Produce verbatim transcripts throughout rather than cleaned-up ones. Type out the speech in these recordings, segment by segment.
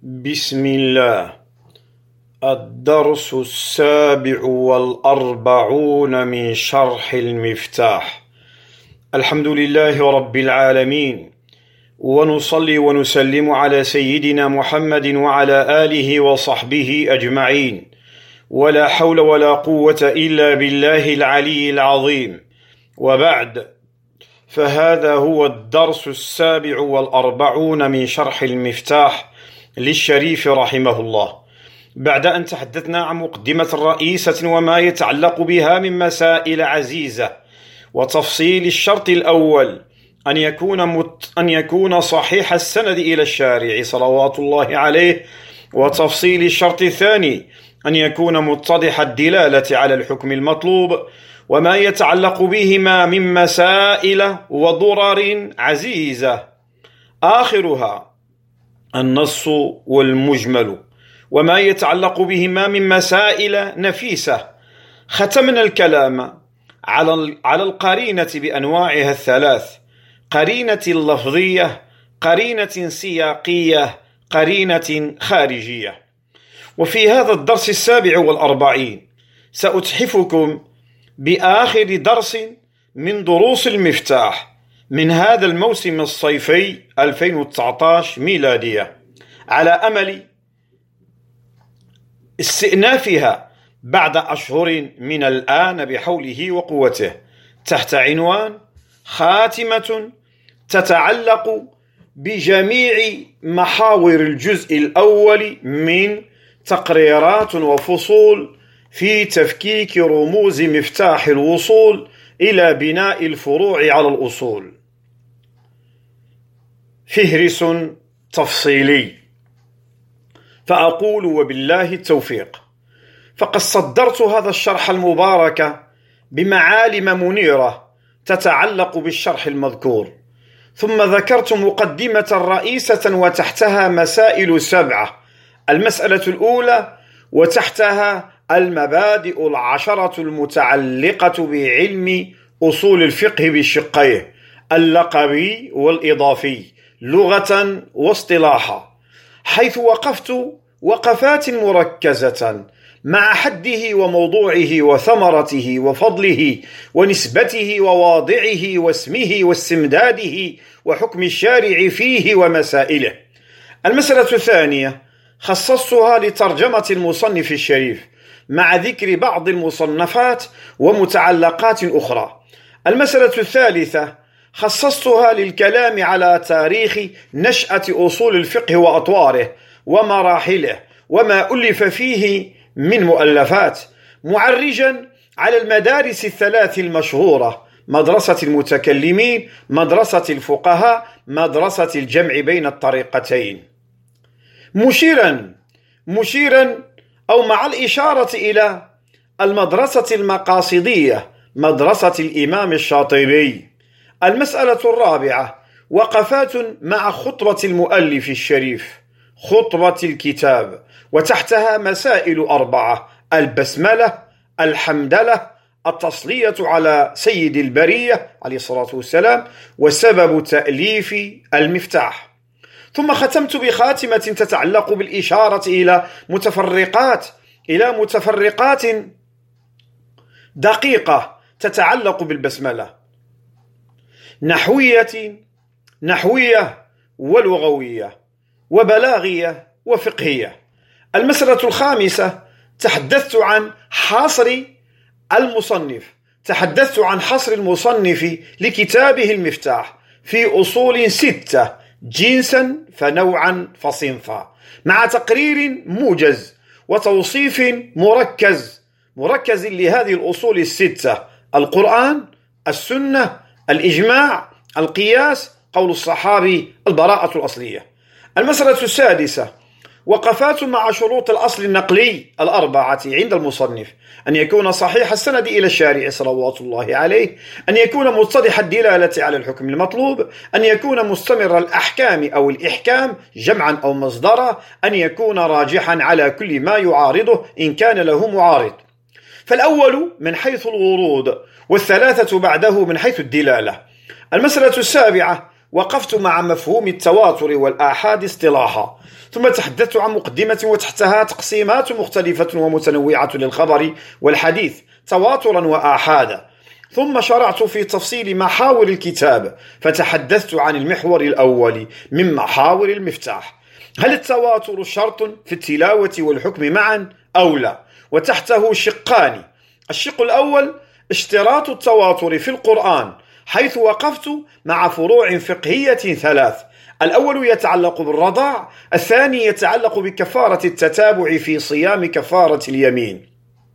بسم الله. الدرس السابع والأربعون من شرح المفتاح. الحمد لله رب العالمين، ونصلي ونسلم على سيدنا محمد وعلى آله وصحبه أجمعين، ولا حول ولا قوة إلا بالله العلي العظيم. وبعد، فهذا هو الدرس السابع والأربعون من شرح المفتاح للشريف رحمه الله، بعد أن تحدثنا عن مقدمة رئيسة وما يتعلق بها من مسائل عزيزة، وتفصيل الشرط الأول أن يكون, مت... أن يكون صحيح السند إلى الشارع صلوات الله عليه، وتفصيل الشرط الثاني أن يكون متضح الدلالة على الحكم المطلوب، وما يتعلق بهما من مسائل وضرر عزيزة، آخرها النص والمجمل، وما يتعلق بهما من مسائل نفيسة. ختمنا الكلام على على القرينة بأنواعها الثلاث: قرينة لفظية، قرينة سياقية، قرينة خارجية. وفي هذا الدرس السابع والأربعين سأتحفكم بآخر درس من دروس المفتاح من هذا الموسم الصيفي ألفين وتسعة عشر ميلادية، على أمل استئنافها بعد أشهر من الآن بحوله وقوته، تحت عنوان خاتمة تتعلق بجميع محاور الجزء الأول من تقريرات وفصول في تفكيك رموز مفتاح الوصول إلى بناء الفروع على الأصول. فهرس تفصيلي. فأقول وبالله التوفيق. فقد صدرت هذا الشرح المبارك بمعالم منيرة تتعلق بالشرح المذكور، ثم ذكرت مقدمة رئيسة وتحتها مسائل سبعة: المسألة الأولى وتحتها المبادئ العشرة المتعلقة بعلم أصول الفقه بشقيه: اللقبي والإضافي، لغة واصطلاحا، حيث وقفت وقفات مركزة مع حده وموضوعه وثمرته وفضله ونسبته وواضعه واسمه واستمداده وحكم الشارع فيه ومسائله. المسألة الثانية خصصتها لترجمة المصنف الشريف مع ذكر بعض المصنفات ومتعلقات أخرى. المسألة الثالثة خصصتها للكلام على تاريخ نشأة أصول الفقه وأطواره ومراحله وما ألف فيه من مؤلفات، معرجا على المدارس الثلاث المشهورة: مدرسة المتكلمين، مدرسة الفقهاء، مدرسة الجمع بين الطريقتين، مشيرا مشيرا أو مع الإشارة إلى المدرسة المقاصدية، مدرسة الإمام الشاطبي. المسألة الرابعة وقفات مع خطبة المؤلف الشريف، خطبة الكتاب، وتحتها مسائل أربعة: البسملة، الحمدلة، التصلية على سيد البرية عليه الصلاة والسلام، وسبب تأليف المفتاح. ثم ختمت بخاتمة تتعلق بالإشارة إلى متفرقات إلى متفرقات دقيقة تتعلق بالبسملة: نحوية نحوية ولغوية وبلاغية وفقهية. المسألة الخامسة تحدثت عن حصر المصنف تحدثت عن حصر المصنف لكتابه المفتاح في أصول ستة: جنسا فنوعا فصنفا، مع تقرير موجز وتوصيف مركز مركز لهذه الأصول الستة: القرآن، السنة، الإجماع، القياس، قول الصحابي، البراءة الأصلية. المسألة السادسة وقفات مع شروط الأصل النقلي الأربعة عند المصنف: أن يكون صحيح السند إلى الشارع صلوات الله عليه، أن يكون متضح الدلالة على الحكم المطلوب، أن يكون مستمر الأحكام أو الإحكام جمعا أو مصدرا، أن يكون راجحا على كل ما يعارضه إن كان له معارض. فالأول من حيث الورود، والثلاثة بعده من حيث الدلالة. المسألة السابعة وقفت مع مفهوم التواتر والآحاد اصطلاحا، ثم تحدثت عن مقدمة وتحتها تقسيمات مختلفة ومتنوعة للخبر والحديث تواترا وآحادا، ثم شرعت في تفصيل محاور الكتاب فتحدثت عن المحور الأول من محاور المفتاح: هل التواتر شرط في التلاوة والحكم معا أو لا؟ وتحته شقان: الشق الأول اشتراط التواتر في القرآن، حيث وقفت مع فروع فقهية ثلاث: الأول يتعلق بالرضاع، الثاني يتعلق بكفارة التتابع في صيام كفارة اليمين،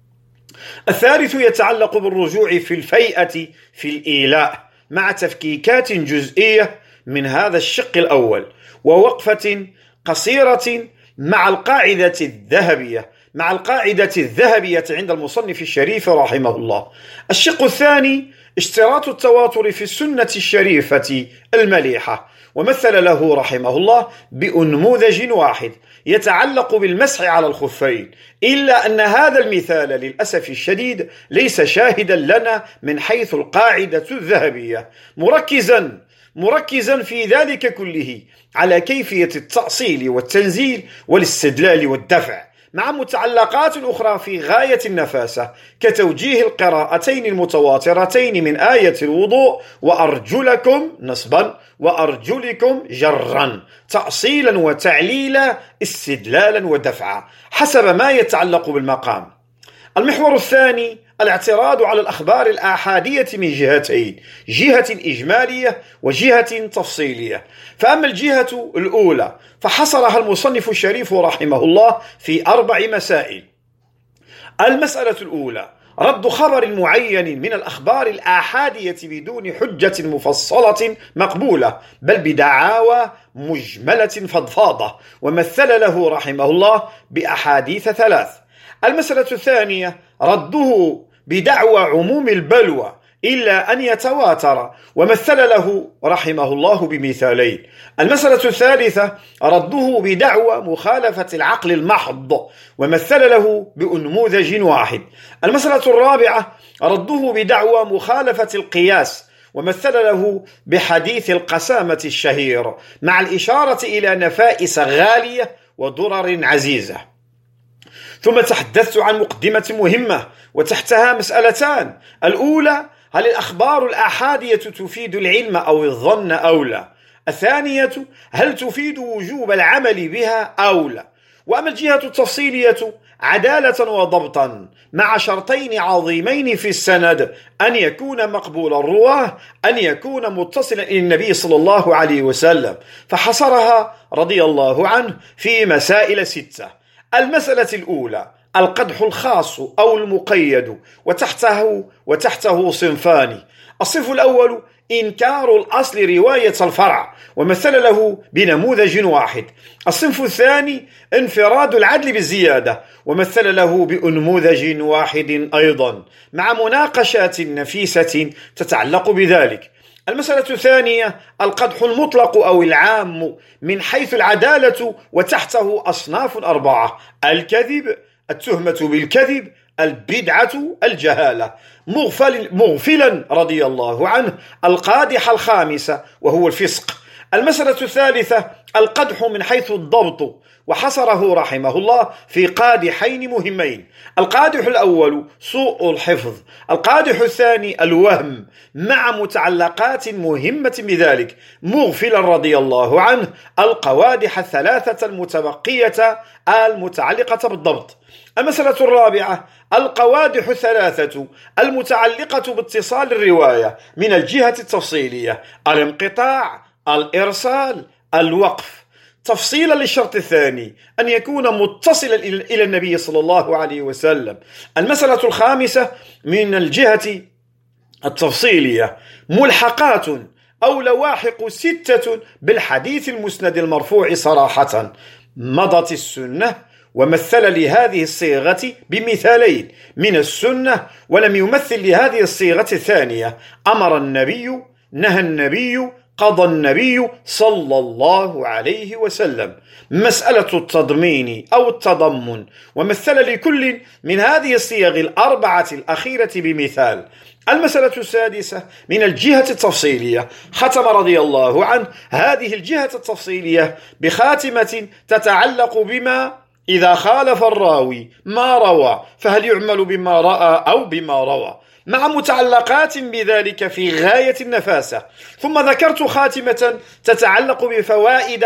الثالث يتعلق بالرجوع في الفيئة في الإيلاء، مع تفكيكات جزئية من هذا الشق الأول، ووقفة قصيرة مع القاعدة الذهبية مع القاعدة الذهبية عند المصنف الشريف رحمه الله. الشق الثاني اشتراط التواتر في السنة الشريفة المليحة، ومثل له رحمه الله بأنموذج واحد يتعلق بالمسح على الخفين، إلا أن هذا المثال للأسف الشديد ليس شاهدا لنا من حيث القاعدة الذهبية، مركزا مركزا في ذلك كله على كيفية التأصيل والتنزيل والاستدلال والدفع، مع متعلقات أخرى في غاية النفاسة كتوجيه القراءتين المتواترتين من آية الوضوء: وأرجلكم نصبا وأرجلكم جرا، تأصيلا وتعليلا، استدلالا ودفعا، حسب ما يتعلق بالمقام. المحور الثاني الاعتراض على الأخبار الآحادية من جهتين: جهة إجمالية وجهة تفصيلية. فأما الجهة الأولى فحصرها المصنف الشريف رحمه الله في أربع مسائل. المسألة الأولى: رد خبر معين من الأخبار الآحادية بدون حجة مفصلة مقبولة، بل بدعاوى مجملة فضفاضة، ومثل له رحمه الله بأحاديث ثلاث. المسألة الثانية: رده بدعوى عموم البلوى إلا أن يتواتر، ومثل له رحمه الله بمثالين. المسألة الثالثة: رده بدعوى مخالفة العقل المحض، ومثل له بأنموذج واحد. المسألة الرابعة: رده بدعوى مخالفة القياس، ومثل له بحديث القسامة الشهير، مع الإشارة إلى نفائس غالية وضرر عزيزة. ثم تحدثت عن مقدمة مهمة وتحتها مسألتان: الأولى: هل الأخبار الآحادية تفيد العلم أو الظن أو لا؟ الثانية: هل تفيد وجوب العمل بها أو لا؟ وأما الجهة التفصيلية: عدالة وضبطا، مع شرطين عظيمين في السند: أن يكون مقبول الرواه، أن يكون متصلا إلى النبي صلى الله عليه وسلم، فحصرها رضي الله عنه في مسائل ستة. المسألة الأولى: القدح الخاص أو المقيد، وتحته وتحته صنفان. الصنف الأول: إنكار الأصل رواية الفرع، ومثل له بنموذج واحد. الصنف الثاني: انفراد العدل بالزيادة، ومثل له بأنموذج واحد أيضا، مع مناقشات نفيسة تتعلق بذلك. المسألة الثانية: القدح المطلق أو العام من حيث العدالة، وتحته أصناف أربعة: الكذب، التهمة بالكذب، البدعة، الجهالة، مغفل مغفلا رضي الله عنه القادح الخامسة وهو الفسق. المسألة الثالثة: القدح من حيث الضبط، وحصره رحمه الله في قادحين مهمين: القادح الأول سوء الحفظ، القادح الثاني الوهم، مع متعلقات مهمة بذلك: مغفلا رضي الله عنه القوادح الثلاثة المتبقية المتعلقة بالضبط. المسألة الرابعة: القوادح الثلاثة المتعلقة باتصال الرواية من الجهة التفصيلية: الانقطاع، الإرسال، الوقف. تفصيلا للشرط الثاني: أن يكون متصلا إلى النبي صلى الله عليه وسلم. المسألة الخامسة من الجهة التفصيلية: ملحقات أو لواحق ستة بالحديث المسند المرفوع صراحة، مضت السنة، ومثل لهذه الصيغة بمثالين من السنة، ولم يمثل لهذه الصيغة الثانية: أمر النبي، نهى النبي، قضى النبي صلى الله عليه وسلم. مسألة التضمين أو التضمن، ومثل لكل من هذه الصيغ الأربعة الأخيرة بمثال. المسألة السادسة من الجهة التفصيلية، ختم رضي الله عنه هذه الجهة التفصيلية بخاتمة تتعلق بما إذا خالف الراوي ما روى فهل يعمل بما رأى أو بما روى، مع متعلقات بذلك في غاية النفاسة. ثم ذكرت خاتمة تتعلق بفوائد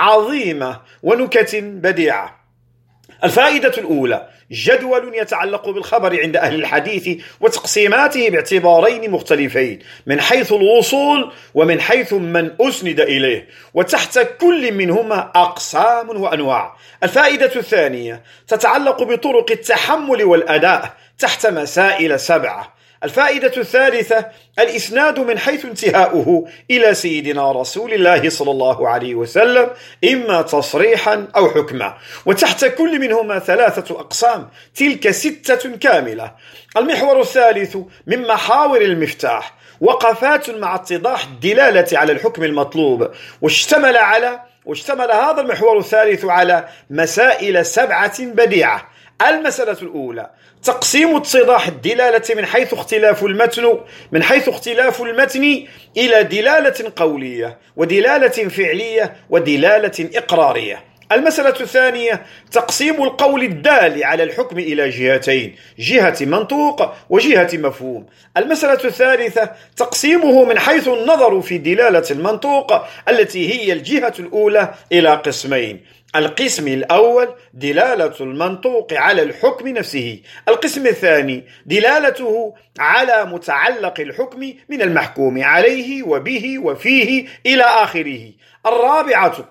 عظيمة ونكت بديعة. الفائدة الأولى جدول يتعلق بالخبر عند أهل الحديث وتقسيماته باعتبارين مختلفين، من حيث الوصول ومن حيث من أسند إليه، وتحت كل منهما أقسام وأنواع. الفائدة الثانية تتعلق بطرق التحمل والأداء تحت مسائل سبعة. الفائدة الثالثة الإسناد من حيث انتهاؤه إلى سيدنا رسول الله صلى الله عليه وسلم، إما تصريحا أو حكما، وتحت كل منهما ثلاثة أقسام، تلك ستة كاملة. المحور الثالث من محاور المفتاح وقفات مع اتضاح الدلالة على الحكم المطلوب، واشتمل على واشتمل هذا المحور الثالث على مسائل سبعة بديعة. المسألة الأولى تقسيم اتضاح الدلالة من حيث اختلاف المتن من حيث اختلاف المتن إلى دلالة قولية ودلالة فعلية ودلالة إقرارية. المسألة الثانية تقسيم القول الدال على الحكم إلى جهتين، جهة منطوق وجهة مفهوم. المسألة الثالثة تقسيمه من حيث النظر في دلالة المنطوق التي هي الجهة الأولى إلى قسمين: القسم الأول دلالة المنطوق على الحكم نفسه، القسم الثاني دلالته على متعلق الحكم من المحكوم عليه وبه وفيه إلى آخره. الرابعة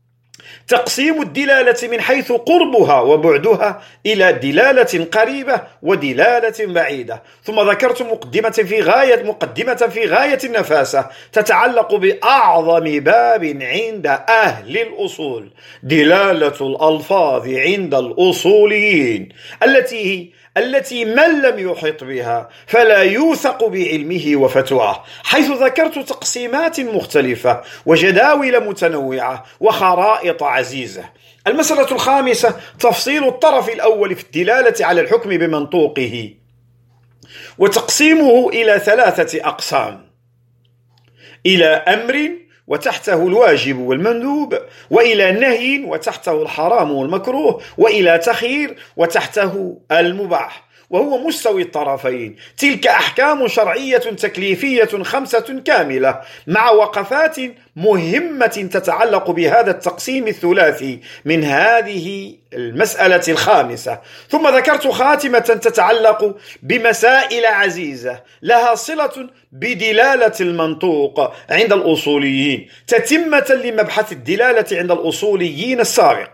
تقسيم الدلالة من حيث قربها وبعدها إلى دلالة قريبة ودلالة بعيدة. ثم ذكرت مقدمة في غاية مقدمة في غاية النفاسة تتعلق بأعظم باب عند أهل الأصول، دلالة الألفاظ عند الأصوليين، التي التي من لم يحط بها فلا يوثق بعلمه وفتواه، حيث ذكرت تقسيمات مختلفة وجداول متنوعة وخرائط عزيزة. المسألة الخامسة تفصيل الطرف الأول في الدلالة على الحكم بمنطوقه وتقسيمه إلى ثلاثة أقسام: إلى أمر وتحته الواجب والمندوب، وإلى نهي وتحته الحرام والمكروه، وإلى تخيير وتحته المباح، وهو مستوي الطرفين. تلك أحكام شرعية تكليفية خمسة كاملة مع وقفات مهمة تتعلق بهذا التقسيم الثلاثي من هذه المسألة الخامسة. ثم ذكرت خاتمة تتعلق بمسائل عزيزة لها صلة بدلالة المنطوق عند الأصوليين، تتمة لمبحث الدلالة عند الأصوليين السابق.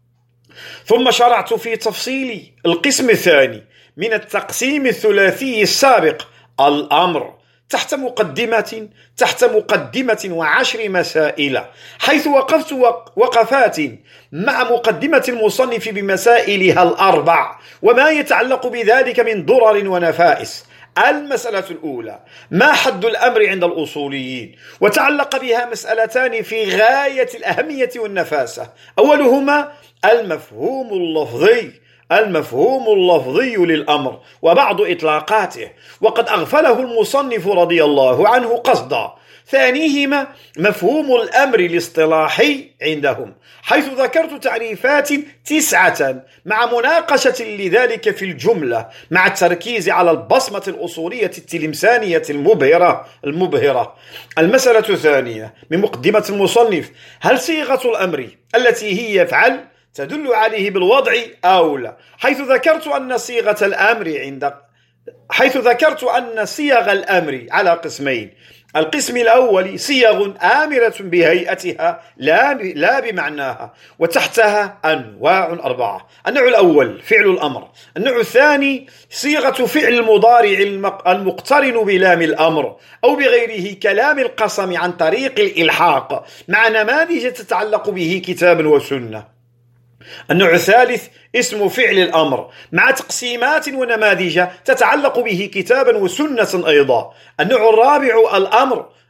ثم شرعت في تفصيل القسم الثاني من التقسيم الثلاثي السابق، الأمر، تحت مقدمة تحت مقدمة وعشر مسائل، حيث وقفت وقفات مع مقدمة المصنف بمسائلها الأربع وما يتعلق بذلك من ضرر ونفائس. المسألة الأولى ما حد الأمر عند الأصوليين، وتعلق بها مسألتان في غاية الأهمية والنفاسة. أولهما المفهوم اللفظي المفهوم اللفظي للأمر وبعض إطلاقاته، وقد أغفله المصنف رضي الله عنه قصدا. ثانيهما مفهوم الأمر الاصطلاحي عندهم، حيث ذكرت تعريفات تسعة مع مناقشة لذلك في الجملة، مع التركيز على البصمة الأصولية التلمسانية المبهرة المبهرة. المسألة الثانية من مقدمة المصنف: هل صيغة الأمر التي هي يفعل تدل عليه بالوضع أو لا؟ حيث ذكرت أن صيغة الأمر عند حيث ذكرت أن صيغ الأمر على قسمين: القسم الأول صيغ آمرة بهيئتها لا لا بمعناها، وتحتها أنواع أربعة. النوع الأول فعل الأمر، النوع الثاني صيغة فعل المضارع المقترن بلام الأمر أو بغيره كلام القسم عن طريق الإلحاق مع نماذج تتعلق به كتاب وسنة. النوع الثالث اسم فعل الأمر مع تقسيمات ونماذج تتعلق به كتابا وسنة أيضا. النوع الرابع الأمر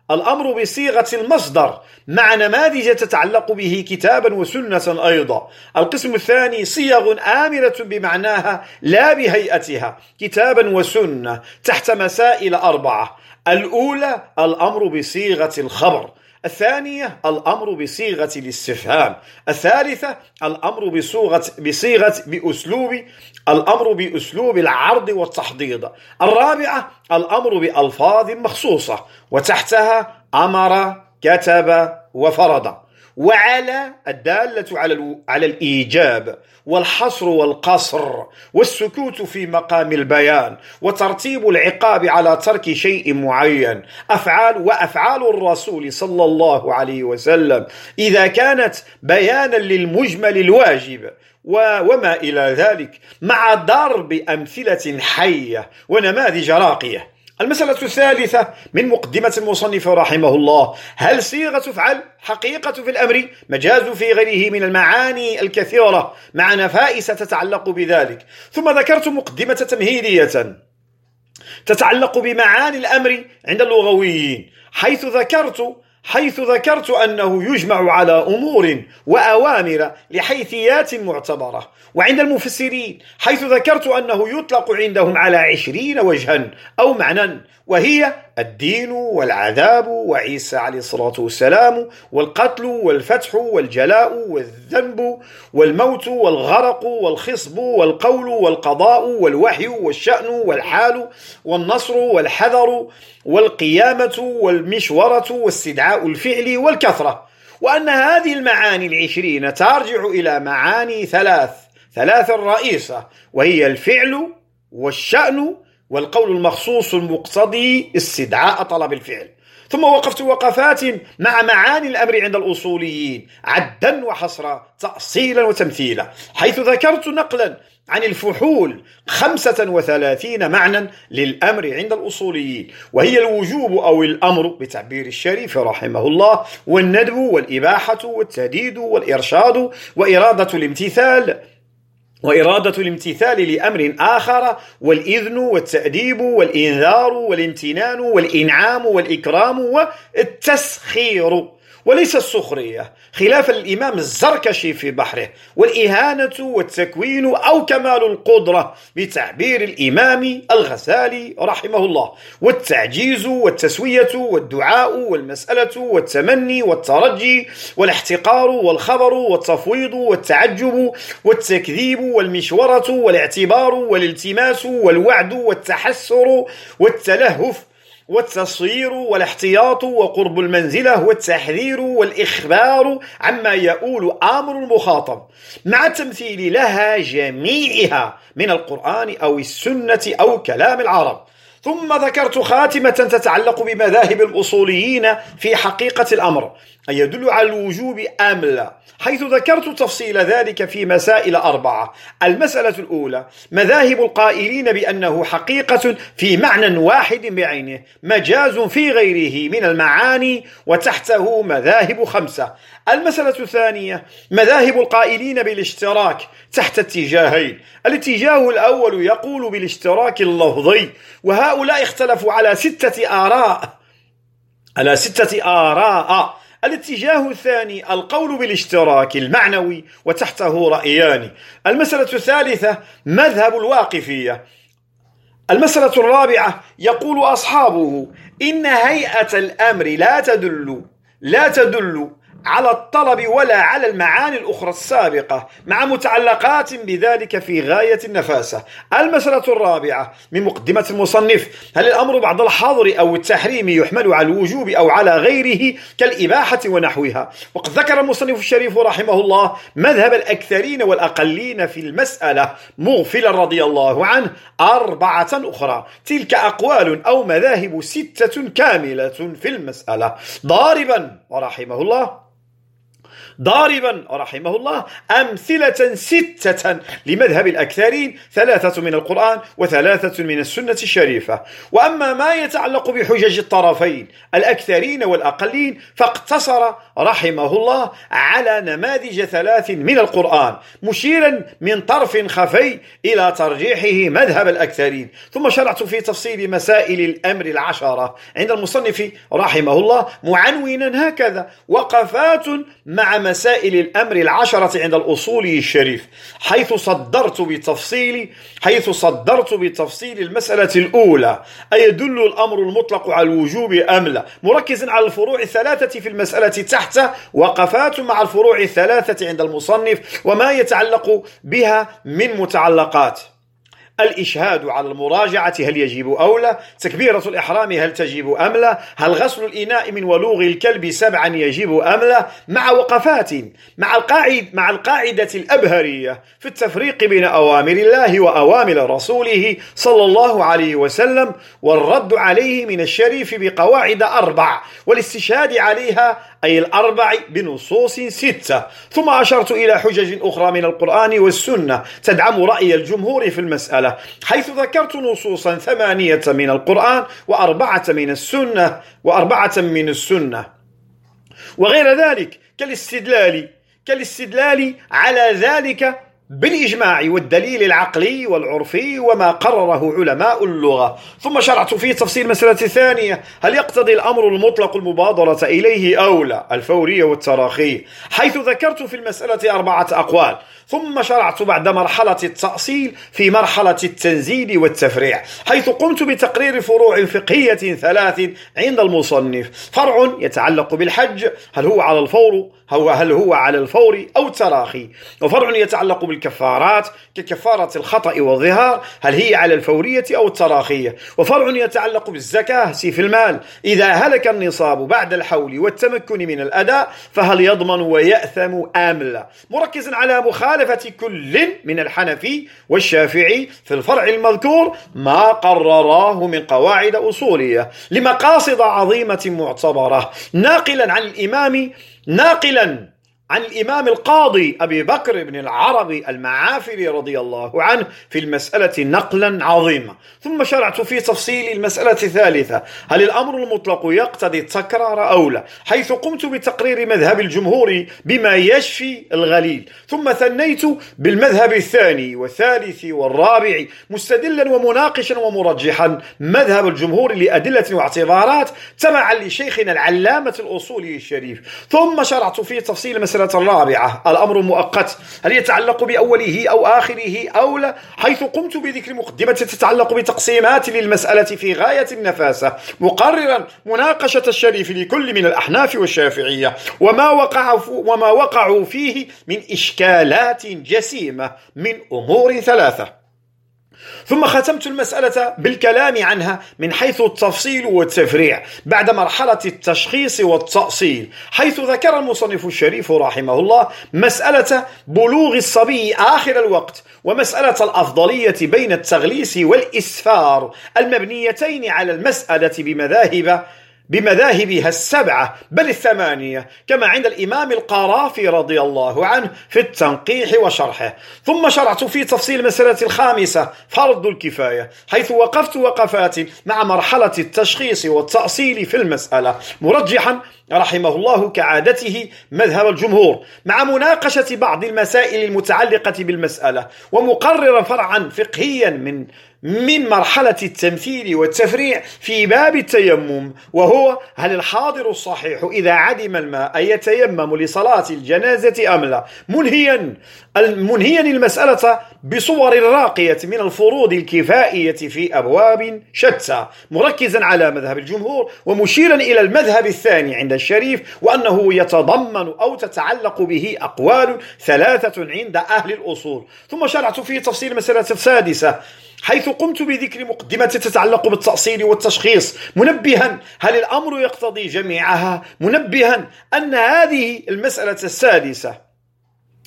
الأمر بصيغة المصدر مع نماذج تتعلق به كتابا وسنة أيضا. القسم الثاني صيغ آمرة بمعناها لا بهيئتها كتابا وسنة تحت مسائل أربعة. الأولى الأمر بصيغة الخبر، الثانية الأمر بصيغة الاستفهام، الثالثة الأمر بصيغة بصيغة بأسلوب الأمر بأسلوب العرض والتحضيض، الرابعة الأمر بألفاظ مخصوصة وتحتها أمر كتب وفرض. وعلى الدالة على على الإيجاب والحصر والقصر والسكوت في مقام البيان وترتيب العقاب على ترك شيء معين. أفعال وأفعال الرسول صلى الله عليه وسلم إذا كانت بيانا للمجمل الواجب وما إلى ذلك، مع ضرب أمثلة حية ونماذج راقية. المسألة الثالثة من مقدمة المصنف رحمه الله: هل صيغة افعل حقيقة في الأمر، مجاز في غيره من المعاني الكثيرة مع نفائس تتعلق بذلك. ثم ذكرت مقدمة تمهيدية تتعلق بمعاني الأمر عند اللغويين، حيث ذكرت حيث ذكرت أنه يجمع على أمور وأوامر لحيثيات معتبرة، وعند المفسرين حيث ذكرت أنه يطلق عندهم على عشرين وجها أو معنى، وهي الدين والعذاب وعيسى عليه الصلاة والسلام والقتل والفتح والجلاء والذنب والموت والغرق والخصب والقول والقضاء والوحي والشأن والحال والنصر والحذر والقيامة والمشورة واستدعاء الفعل والكثرة. وأن هذه المعاني العشرين ترجع إلى معاني ثلاث ثلاث رئيسة، وهي الفعل والشأن والقول المخصوص المقتضي استدعاء طلب الفعل. ثم وقفت وقفات مع معاني الأمر عند الأصوليين عدا وحصرا، تأصيلا وتمثيلا، حيث ذكرت نقلا عن الفحول خمسة وثلاثين معنى للأمر عند الأصوليين، وهي الوجوب أو الأمر بتعبير الشريف رحمه الله، والندب والإباحة والتهديد والإرشاد وإرادة الامتثال وإرادة الامتثال لأمر آخر، والإذن والتأديب والإنذار والامتنان والإنعام والإكرام والتسخير، وليس السخرية خلافا الإمام الزركشي في بحره، والإهانة والتكوين أو كمال القدرة بتعبير الإمام الغزالي رحمه الله، والتعجيز والتسوية والدعاء والمسألة والتمني والترجي والاحتقار والخبر والتفويض والتعجب والتكذيب والمشورة والاعتبار والالتماس والوعد والتحسر والتلهف والتصير والاحتياط وقرب المنزلة والتحذير والإخبار عما يؤول أمر المخاطب، مع التمثيل لها جميعها من القرآن أو السنة أو كلام العرب. ثم ذكرت خاتمة تتعلق بمذاهب الأصوليين في حقيقة الأمر، أن يدل على الوجوب أم لا، حيث ذكرت تفصيل ذلك في مسائل أربعة. المسألة الأولى مذاهب القائلين بأنه حقيقة في معنى واحد بعينه، مجاز في غيره من المعاني، وتحته مذاهب خمسة. المسألة الثانية مذاهب القائلين بالاشتراك تحت اتجاهين. الاتجاه الأول يقول بالاشتراك اللفظي، وهؤلاء اختلفوا على ستة آراء على ستة آراء. الاتجاه الثاني القول بالاشتراك المعنوي، وتحته رأيان. المسألة الثالثة مذهب الواقفية. المسألة الرابعة يقول أصحابه إن هيئة الأمر لا تدل لا تدل على الطلب ولا على المعاني الأخرى السابقة، مع متعلقات بذلك في غاية النفاسة. المسألة الرابعة من مقدمة المصنف: هل الأمر بعد الحظر أو التحريم يحمل على الوجوب أو على غيره كالإباحة ونحوها؟ وقد ذكر المصنف الشريف رحمه الله مذهب الأكثرين والأقلين في المسألة، مغفلا رضي الله عنه أربعة أخرى. تلك أقوال أو مذاهب ستة كاملة في المسألة، ضاربا ورحمه الله ضاربا رحمه الله أمثلة ستة لمذهب الأكثرين، ثلاثة من القرآن وثلاثة من السنة الشريفة. وأما ما يتعلق بحجج الطرفين الأكثرين والأقلين فاقتصر رحمه الله على نماذج ثلاث من القرآن، مشيرا من طرف خفي إلى ترجيحه مذهب الأكثرين. ثم شرعت في تفصيل مسائل الأمر العشرة عند المصنف رحمه الله معنونا هكذا: وقفات مع مسائل الأمر العشرة عند الأصولي الشريف، حيث صدرت بتفصيل حيث صدرت بتفصيل المسألة الأولى: أيدل الأمر المطلق على الوجوب أم لا، مركزا على الفروع الثلاثة في المسألة تحت، وقفات مع الفروع الثلاثة عند المصنف وما يتعلق بها من متعلقات: الإشهاد على المراجعة هل يجب أو لا، تكبيرة الإحرام هل تجب أم لا، هل غسل الإناء من ولوغ الكلب سبعا يجب أم لا، مع وقفات مع القاعدة مع القاعدة الأبهرية في التفريق بين أوامر الله وأوامر رسوله صلى الله عليه وسلم، والرد عليه من الشريف بقواعد أربع، والاستشهاد عليها أي الأربع بنصوص ستة. ثم أشرت إلى حجج أخرى من القرآن والسنة تدعم رأي الجمهور في المسألة، حيث ذكرت نصوصا ثمانية من القرآن وأربعة من السنة وأربعة من السنة وغير ذلك كالاستدلال كالاستدلال على ذلك بالإجماع والدليل العقلي والعرفي وما قرره علماء اللغة. ثم شرعت في تفصيل مسألة ثانية: هل يقتضي الأمر المطلق المبادرة إليه أو لا، الفورية والتراخي، حيث ذكرت في المسألة أربعة أقوال. ثم شرعت بعد مرحلة التأصيل في مرحلة التنزيل والتفريع، حيث قمت بتقرير فروع فقهية ثلاث عند المصنف: فرع يتعلق بالحج، هل هو على الفور هو هل هو على الفور أو التراخي، وفرع يتعلق بالكفارات ككفارة الخطأ والظهار، هل هي على الفورية أو التراخية، وفرع يتعلق بالزكاة سيف المال، إذا هلك النصاب بعد الحول والتمكن من الأداء فهل يضمن ويأثم أم لا، مركزا على مخالفة كل من الحنفي والشافعي في الفرع المذكور ما قرراه من قواعد أصولية لمقاصد عظيمة معتبرة، ناقلا عن الإمام ناقلا عن الإمام القاضي أبي بكر بن العربي المعافري رضي الله عنه في المسألة نقلا عظيما. ثم شرعت في تفصيل المسألة الثالثة: هل الأمر المطلق يقتضي التكرار أو لا، حيث قمت بتقرير مذهب الجمهور بما يشفي الغليل. ثم ثنيت بالمذهب الثاني والثالث والرابع، مستدلا ومناقشا ومرجحا مذهب الجمهور لأدلة واعتبارات تبعا لشيخنا العلامة الأصولي الشريف. ثم شرعت في تفصيل المسألة الرابعة: الأمر مؤقت، هل يتعلق بأوله أو آخره أو لا، حيث قمت بذكر مقدمة تتعلق بتقسيمات للمسألة في غاية النفاسة، مقررا مناقشة الشريف لكل من الأحناف والشافعية وما وقع وما وقعوا فيه من إشكالات جسيمة من أمور ثلاثة. ثم ختمت المسألة بالكلام عنها من حيث التفصيل والتفريع بعد مرحلة التشخيص والتأصيل، حيث ذكر المصنف الشريف رحمه الله مسألة بلوغ الصبي آخر الوقت، ومسألة الأفضلية بين التغليس والإسفار المبنيتين على المسألة بمذاهب بمذاهبها السبعة بل الثمانية، كما عند الإمام القرافي رضي الله عنه في التنقيح وشرحه. ثم شرعت في تفصيل المسألة الخامسة: فرض الكفاية، حيث وقفت وقفات مع مرحلة التشخيص والتأصيل في المسألة، مرجحا رحمه الله كعادته مذهب الجمهور مع مناقشة بعض المسائل المتعلقة بالمسألة، ومقررا فرعا فقهيا من من مرحلة التمثيل والتفريع في باب التيمم، وهو هل الحاضر الصحيح إذا عدم الماء يتيمم لصلاة الجنازة أم لا، منهيا منهيا المسألة بصور راقية من الفروض الكفائية في أبواب شتى، مركزا على مذهب الجمهور ومشيرا إلى المذهب الثاني عند الشريف، وأنه يتضمن أو تتعلق به أقوال ثلاثة عند أهل الأصول. ثم شرعت في تفصيل المسألة السادسة، حيث قمت بذكر مقدمة تتعلق بالتأصيل والتشخيص، منبها هل الأمر يقتضي جميعها، منبها أن هذه المسألة السادسة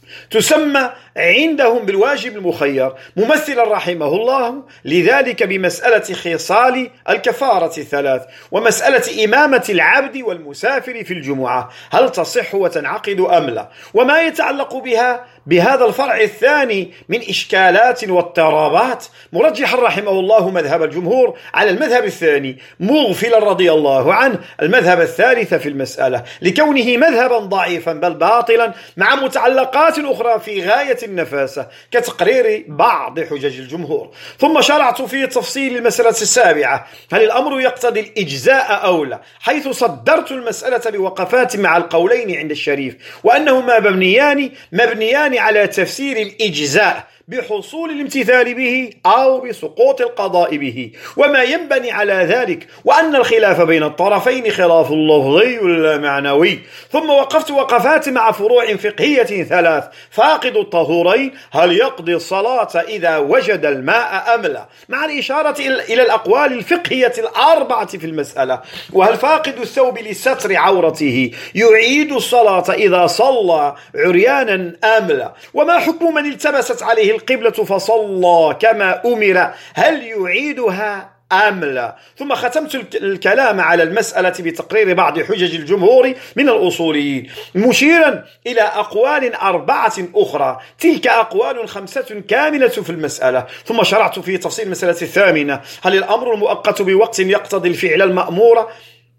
تسمى عندهم بالواجب المخير، ممثلا رحمه الله لذلك بمسألة خصال الكفارة الثلاث، ومسألة إمامة العبد والمسافر في الجمعة هل تصح وتنعقد أم لا، وما يتعلق بها بهذا الفرع الثاني من إشكالات واضطرابات، مرجحا رحمه الله مذهب الجمهور على المذهب الثاني، مغفلا رضي الله عنه المذهب الثالث في المسألة، لكونه مذهبا ضعيفا بل باطلا مع متعلقات أخرى في غاية النفاسة كتقرير بعض حجج الجمهور. ثم شرعت في تفصيل المسألة السابعة هل الأمر يقتضي الإجزاء أو لا، حيث صدرت المسألة بوقفات مع القولين عند الشريف، وأنهما مبنيان مبنيان على تفسير الإجزاء بحصول الامتثال به أو بسقوط القضاء به، وما ينبني على ذلك، وأن الخلاف بين الطرفين خلاف لفظي لا معنوي. ثم وقفت وقفات مع فروع فقهية ثلاث: فاقد الطهورين هل يقضي الصلاة إذا وجد الماء أم لا، مع الإشارة إلى الأقوال الفقهية الأربعة في المسألة. وهل فاقد الثوب لستر عورته يعيد الصلاة إذا صلى عريانا أم لا، وما حكم من التبست عليه القبلة فصلى كما أمر هل يعيدها أم لا. ثم ختمت الكلام على المسألة بتقرير بعض حجج الجمهور من الأصوليين، مشيرا إلى أقوال أربعة أخرى، تلك أقوال خمسة كاملة في المسألة. ثم شرعت في تفصيل المسألة الثامنة هل الأمر المؤقت بوقت يقتضي الفعل المأمور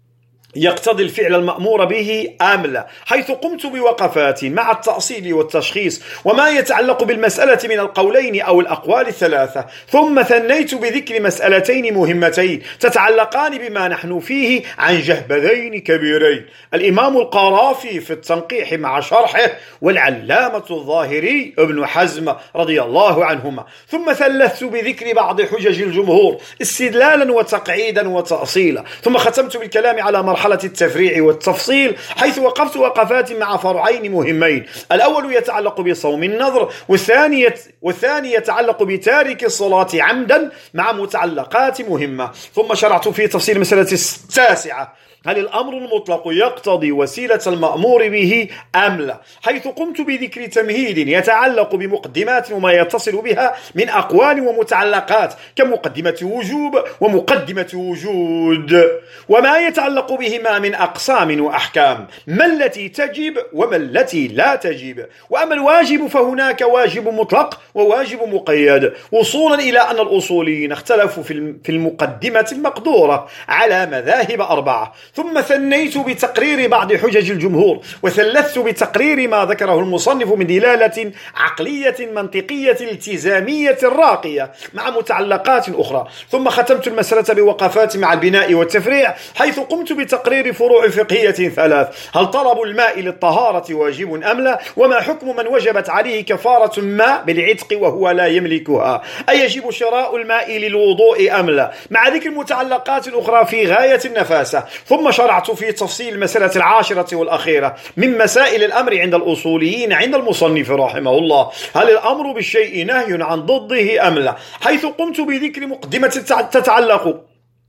يقتضي الفعل المأمور به أم لا، حيث قمت بوقفات مع التأصيل والتشخيص وما يتعلق بالمسألة من القولين أو الأقوال الثلاثة. ثم ثنيت بذكر مسألتين مهمتين تتعلقان بما نحن فيه عن جهبذين كبيرين، الإمام القرافي في التنقيح مع شرحه، والعلامة الظاهري ابن حزم رضي الله عنهما. ثم ثلثت بذكر بعض حجج الجمهور استدلالا وتقعيدا وتأصيلا. ثم ختمت بالكلام على مرحلة مرحلة التفريع والتفصيل، حيث وقفت وقفات مع فرعين مهمين: الأول يتعلق بصوم النظر، والثاني والثاني يتعلق بتارك الصلاة عمدا، مع متعلقات مهمة. ثم شرعت في تفصيل المسألة التاسعة هل الأمر المطلق يقتضي وسيلة المأمور به أم لا، حيث قمت بذكر تمهيد يتعلق بمقدمات وما يتصل بها من أقوال ومتعلقات كمقدمة وجوب ومقدمة وجود، وما يتعلق بهما من أقسام وأحكام، ما التي تجب وما التي لا تجب. وأما الواجب فهناك واجب مطلق وواجب مقيد، وصولا إلى أن الأصوليين اختلفوا في المقدمة المقدورة على مذاهب أربعة. ثم ثنيت بتقرير بعض حجج الجمهور، وثلثت بتقرير ما ذكره المصنف من دلالة عقلية منطقية التزامية راقية مع متعلقات أخرى. ثم ختمت المسألة بوقفات مع البناء والتفريع، حيث قمت بتقرير فروع فقهية ثلاث: هل طلب الماء للطهارة واجب أم لا، وما حكم من وجبت عليه كفارة الماء بالعتق وهو لا يملكها، أيجب شراء الماء للوضوء أم لا، مع ذكر متعلقات أخرى في غاية النفاسة. ثم شرعت في تفصيل المسألة العاشرة والأخيرة من مسائل الأمر عند الأصوليين عند المصنف رحمه الله: هل الأمر بالشيء نهي عن ضده أم لا، حيث قمت بذكر مقدمة تتعلق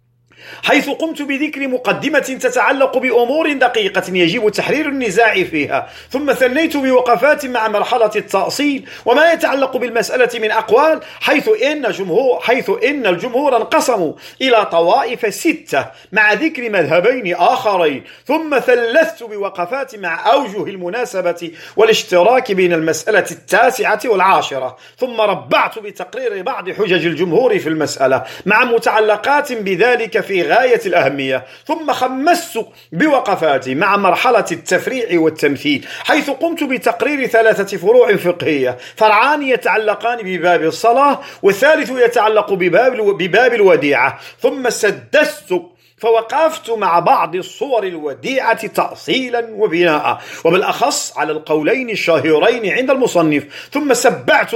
حيث قمت بذكر مقدمة تتعلق بأمور دقيقة يجب تحرير النزاع فيها. ثم ثنيت بوقفات مع مرحلة التأصيل وما يتعلق بالمسألة من أقوال، حيث إن جمهور حيث إن الجمهور انقسموا إلى طوائف ستة مع ذكر مذهبين آخرين. ثم ثلثت بوقفات مع أوجه المناسبة والاشتراك بين المسألة التاسعة والعاشرة. ثم ربعت بتقرير بعض حجج الجمهور في المسألة مع متعلقات بذلك في غاية الأهمية. ثم خمست بوقفات مع مرحلة التفريع والتمثيل، حيث قمت بتقرير ثلاثة فروع فقهية: فرعان يتعلقان بباب الصلاة، والثالث يتعلق بباب, بباب الوديعة. ثم سدست فوقفت مع بعض الصور الوديعة تأصيلا وبناء، وبالأخص على القولين الشهيرين عند المصنف. ثم سبعت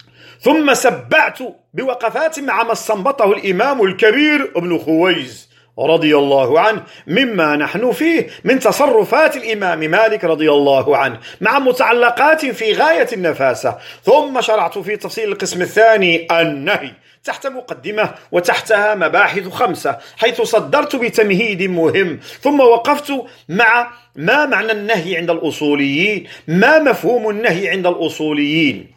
ثم سبعت بوقفات مع ما استنبطه الإمام الكبير ابن خويز رضي الله عنه مما نحن فيه من تصرفات الإمام مالك رضي الله عنه مع متعلقات في غاية النفاسة. ثم شرعت في تفصيل القسم الثاني النهي تحت مقدمة وتحتها مباحث خمسة، حيث صدرت بتمهيد مهم، ثم وقفت مع ما معنى النهي عند الأصوليين، ما مفهوم النهي عند الأصوليين،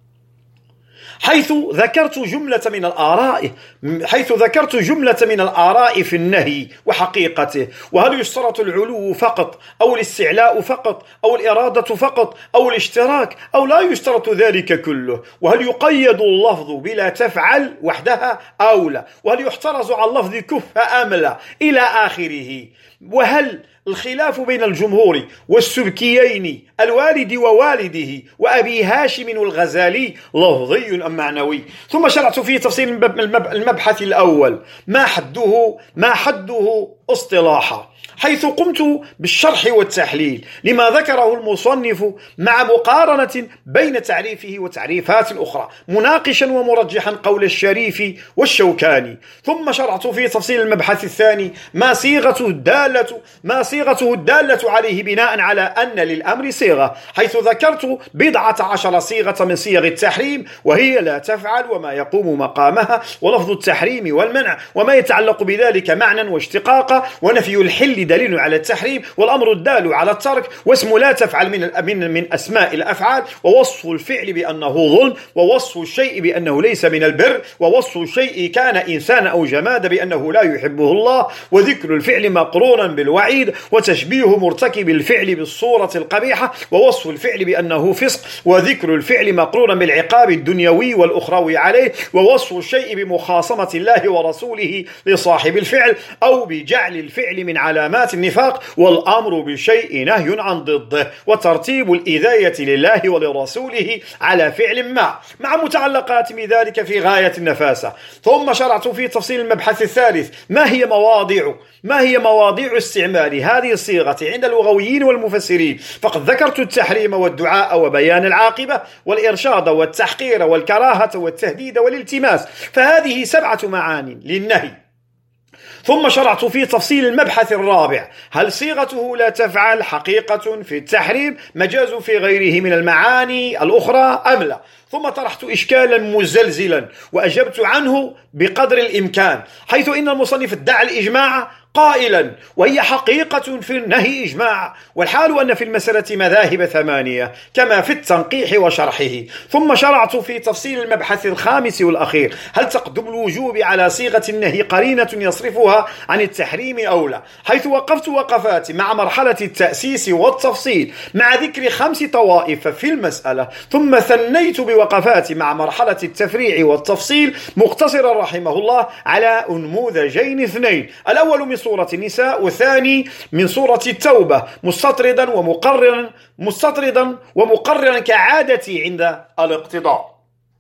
حيث ذكرت جملة من الآراء حيث ذكرت جملة من الآراء في النهي وحقيقته، وهل يشترط العلو فقط أو الاستعلاء فقط أو الإرادة فقط أو الاشتراك أو لا يشترط ذلك كله، وهل يقيد اللفظ بلا تفعل وحدها أو لا، وهل يحترز عن اللفظ كف أم لا، إلى آخره. وهل الخلاف بين الجمهور والسبكيين الوالد ووالده وأبي هاشم الغزالي لفظي أم معنوي. ثم شرعت في تفصيل المبحث الأول ما حده ما حده اصطلاحا، حيث قمت بالشرح والتحليل لما ذكره المصنف مع مقارنة بين تعريفه وتعريفات أخرى، مناقشا ومرجحا قول الشريف والشوكاني. ثم شرعت في تفصيل المبحث الثاني ما صيغته الدالة ما صيغته الدالة عليه بناء على أن للأمر صيغة، حيث ذكرت بضعة عشر صيغة من صيغ التحريم، وهي لا تفعل وما يقوم مقامها ولفظ التحريم والمنع وما يتعلق بذلك معنى واشتقاقا، ونفي الحل دليل على التحريم، والأمر الدال على الترك، واسم لا تفعل من من من أسماء الأفعال، ووصف الفعل بأنه ظلم، ووصف الشيء بأنه ليس من البر، ووصف الشيء كان إنسان أو جماد بأنه لا يحبه الله، وذكر الفعل مقرونا بالوعيد، وتشبيه مرتكب الفعل بالصورة القبيحة، ووصف الفعل بأنه فسق، وذكر الفعل مقرونا بالعقاب الدنيوي والأخروي عليه، ووصف الشيء بمخاصمة الله ورسوله لصاحب الفعل أو بجعل الفعل من علامات النفاق، والأمر بالشيء نهي عن ضده، وترتيب الإذاية لله ولرسوله على فعل ما مع متعلقات بذلك في غاية النفاسة. ثم شرعت في تفصيل المبحث الثالث ما هي مواضع ما هي مواضيع استعمال هذه الصيغة عند اللغويين والمفسرين، فقد ذكرت التحريم والدعاء وبيان العاقبة والإرشاد والتحقير والكراهة والتهديد والالتماس، فهذه سبعة معاني للنهي. ثم شرعت في تفصيل المبحث الرابع هل صيغته لا تفعل حقيقة في التحريم مجاز في غيره من المعاني الأخرى أم لا. ثم طرحت إشكالا مزلزلا وأجبت عنه بقدر الإمكان، حيث إن المصنف ادعى الإجماع قائلا وهي حقيقة في النهي إجماع، والحال أن في المسألة مذاهب ثمانية كما في التنقيح وشرحه. ثم شرعت في تفصيل المبحث الخامس والأخير هل تقدم الوجوب على صيغة النهي قرينة يصرفها عن التحريم أو لا، حيث وقفت وقفات مع مرحلة التأسيس والتفصيل مع ذكر خمس طوائف في المسألة، ثم ثنيت بوقفات مع مرحلة التفريع والتفصيل مقتصرا رحمه الله على نموذجين اثنين، الأول من سورة النساء والثاني من سورة التوبة، مستطردا ومقررا مستطردا ومقررا كعادتي عند الاقتضاء.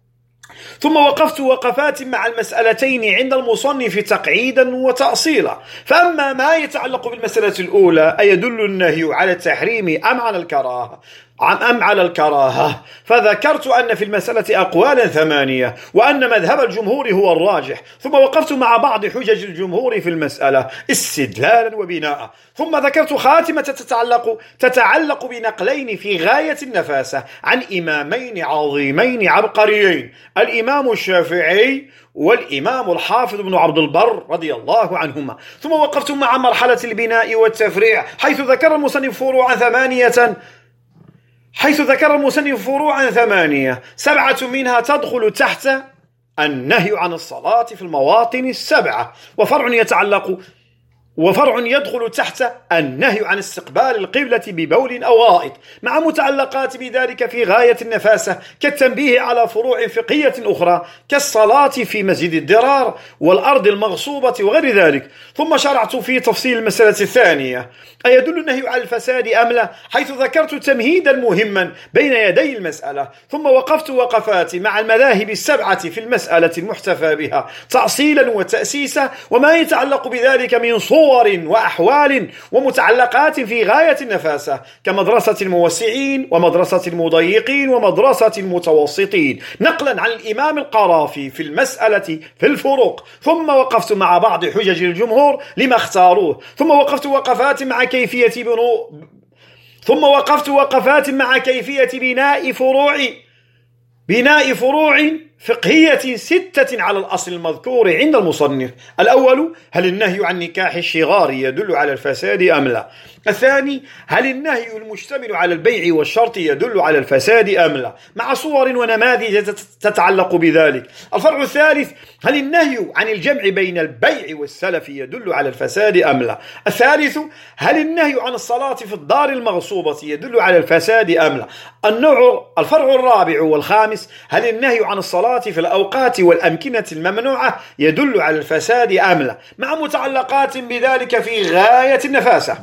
ثم وقفت وقفات مع المسألتين عند المصنف تقعيدا وتأصيلا، فأما ما يتعلق بالمسألة الأولى أيدل النهي على التحريم أم على الكراهة أم على الكراهة، فذكرت أن في المسألة أقوالا ثمانية وأن مذهب الجمهور هو الراجح. ثم وقفت مع بعض حجج الجمهور في المسألة استدلالا وبناء. ثم ذكرت خاتمة تتعلق تتعلق بنقلين في غاية النفاسة عن إمامين عظيمين عبقريين، الإمام الشافعي والإمام الحافظ بن عبد البر رضي الله عنهما. ثم وقفت مع مرحلة البناء والتفريع، حيث ذكر المصنف فروعا ثمانية حيث ذكر المصنف فروعا ثمانية سبعة منها تدخل تحت النهي عن الصلاة في المواطن السبعة، وفرع يتعلق وفرع يدخل تحت النهي عن استقبال القبلة ببول أو غائط، مع متعلقات بذلك في غاية النفاسة كالتنبيه على فروع فقهية أخرى كالصلاة في مسجد الضرار والأرض المغصوبة وغير ذلك. ثم شرعت في تفصيل المسألة الثانية أيدل النهي على الفساد أم لا، حيث ذكرت تمهيدا مهما بين يدي المسألة. ثم وقفت وقفات مع المذاهب السبعة في المسألة المحتفى بها تأصيلا وتأسيسا وما يتعلق بذلك من صور صور وأحوال ومتعلقات في غاية النفاسة، كمدرسة الموسعين ومدرسة المضيقين ومدرسة المتوسطين، نقلا عن الإمام القرافي في المسألة في الفروق. ثم وقفت مع بعض حجج الجمهور لما اختاروه، ثم وقفت وقفات مع كيفية بنو ثم وقفت وقفات مع كيفية بناء فروع بناء فروع فقهية ستة على الأصل المذكور عند المصنف. الأول: هل النهي عن نكاح الشغار يدل على الفساد أم لا؟ الثاني: هل النهي المشتمل على البيع والشرط يدل على الفساد أم لا؟ مع صور ونماذج تتعلق بذلك. الفرع الثالث: هل النهي عن الجمع بين البيع والسلف يدل على الفساد أم لا؟ الثالث: هل النهي عن الصلاة في الدار المغصوبة يدل على الفساد أم لا؟ النوع الفرع الرابع والخامس: هل النهي عن الصلاة في الأوقات والأمكنة الممنوعة يدل على الفساد أم لا؟ مع متعلقات بذلك في غاية النفاسة.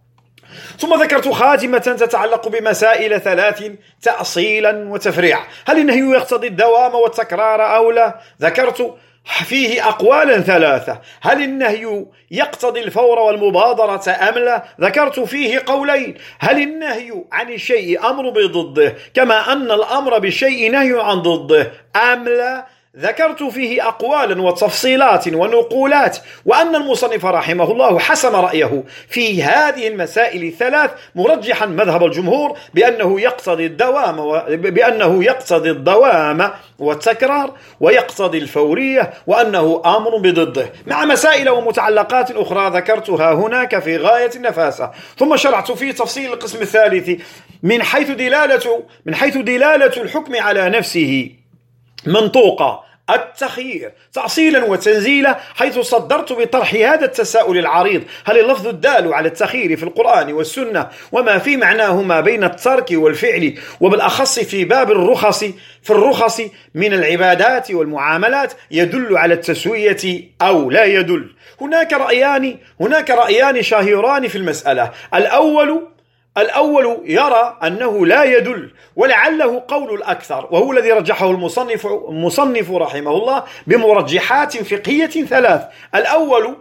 ثم ذكرت خاتمة تتعلق بمسائل ثلاث تأصيلا وتفريعا. هل النهي يقتضي الدوام والتكرار أو لا؟ ذكرت فيه أقوالا ثلاثة. هل النهي يقتضي الفور والمبادرة أم لا؟ ذكرت فيه قولين. هل النهي عن الشيء أمر بضده كما أن الأمر بالشيء نهي عن ضده أم لا؟ ذكرت فيه أقوالا وتفصيلات ونقولات، وأن المصنف رحمه الله حسم رأيه في هذه المسائل الثلاث، مرجحا مذهب الجمهور بأنه يقتضي الدوام و... بأنه يقتضي الدوام والتكرار ويقتضي الفورية، وأنه أمر بضده، مع مسائل ومتعلقات أخرى ذكرتها هناك في غاية النفاسة. ثم شرعت في تفصيل القسم الثالث من حيث دلالة من حيث دلالة الحكم على نفسه منطوقة التخيير تأصيلا وتنزيلا، حيث صدرت بطرح هذا التساؤل العريض: هل اللفظ الدال على التخيير في القرآن والسنة وما في معناهما بين الترك والفعل، وبالأخص في باب الرخص في الرخص من العبادات والمعاملات، يدل على التسوية أو لا يدل؟ هناك رأيان هناك رأيان شهيران في المسألة. الأول الأول يرى أنه لا يدل، ولعله قول الأكثر، وهو الذي رجحه المصنف, المصنف رحمه الله بمرجحات فقهية ثلاث. الأول